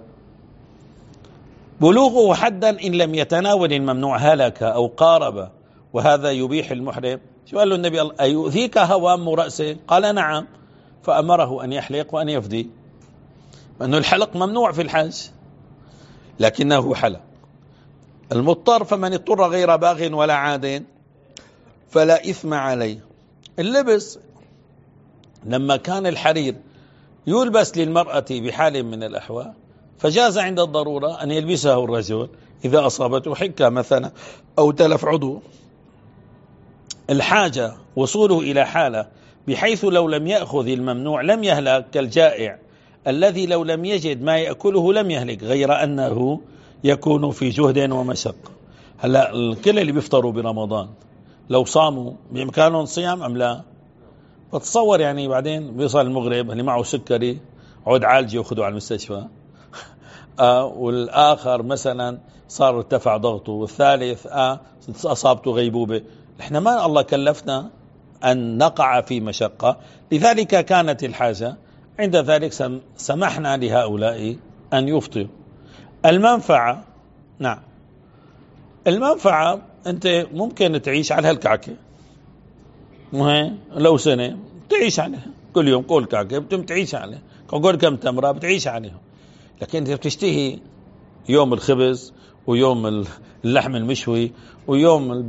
بلوغه حدا إن لم يتناول الممنوع هلك أو قارب، وهذا يبيح المحرم. شو قال له النبي؟ أيؤذيك هوام رأسه؟ قال نعم، فأمره أن يحلق وأن يفدي، لأنه الحلق ممنوع في الحج لكنه حلق. المضطر فمن اضطر غير باغ ولا عاد فلا إثم عليه. اللبس لما كان الحرير يلبس للمرأة بحال من الأحوال فجاز عند الضرورة أن يلبسه الرجل إذا أصابته حكة مثلا أو تلف عضو. الحاجة وصوله إلى حالة بحيث لو لم يأخذ الممنوع لم يهلك، كالجائع الذي لو لم يجد ما يأكله لم يهلك، غير أنه يكون في جهد ومشقة. هلا الكل اللي بيفطروا برمضان لو صاموا بإمكانهم صيام أم لا؟ فتصور يعني بعدين بيصل المغرب اللي معه سكري عود عالجي وخذوا على المستشفى آه والآخر مثلا صار ارتفع ضغطه، والثالث آه أصابته غيبوبة. احنا ما الله كلفنا أن نقع في مشقة، لذلك كانت الحاجة. عند ذلك سمحنا لهؤلاء أن يفطروا. المنفعة، نعم، المنفعة أنت ممكن تعيش على هالكعكة، مهم لو سنة تعيش عليها كل يوم، كل كعكة بتم تعيش عليها، كل كم تمرة بتعيش عليها. لكن أنت بتشتهي يوم الخبز ويوم اللحم المشوي ويوم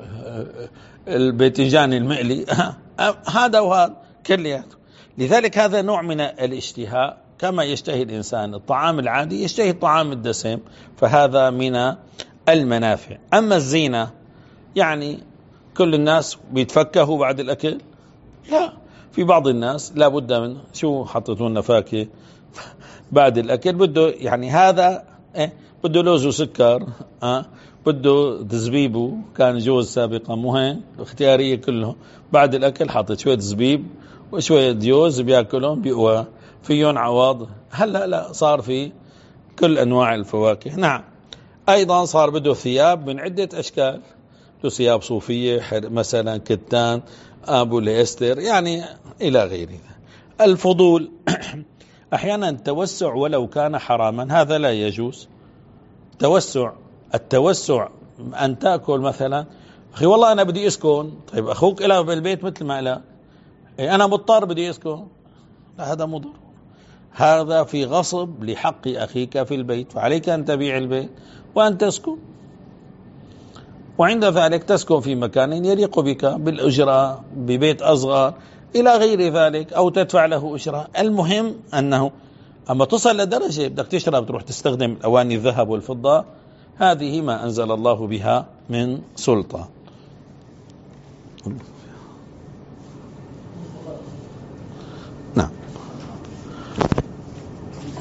الباذنجان المقلي هذا وهذا كلياته. لذلك هذا نوع من الاشتهاء، كما يشتهي الإنسان الطعام العادي يشتهي الطعام الدسم، فهذا من المنافع. أما الزينة يعني كل الناس بيتفكهوا بعد الأكل؟ لا، في بعض الناس لا بد من شو حطيتوا لنا فاكهة بعد الأكل، بده يعني هذا إيه، بده لوز وسكر، أه بده تزبيبه، كان جوز سابقا مهم الاختيارية كله، بعد الأكل حاطط شوية زبيب وشوية جوز بياكلهم بيقوى فيهم عواض. هلا لا، صار في كل أنواع الفواكه. نعم، أيضا صار بده ثياب من عدة أشكال، له ثياب صوفية مثلا كتان، أبو ليستر، يعني إلى غيره. الفضول أحيانا التوسع ولو كان حراما هذا لا يجوز. توسع، التوسع أن تأكل مثلا، أخي والله أنا بدي أسكن، طيب أخوك إله بالبيت مثل ما إله، أنا مضطر بدي أسكن، لا هذا مضر، هذا في غصب لحق أخيك في البيت، فعليك أن تبيع البيت وأن تسكن، وعند ذلك تسكن في مكان يليق بك بالأجرة، ببيت أصغر إلى غير ذلك، أو تدفع له أجرة. المهم أنه أما تصل لدرجة بدك تشرب تروح تستخدم أواني الذهب والفضة، هذه ما أنزل الله بها من سلطة. نعم،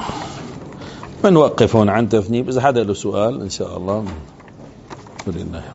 بنوقف هون عن تذنيب. إذا حدا له سؤال إن شاء الله.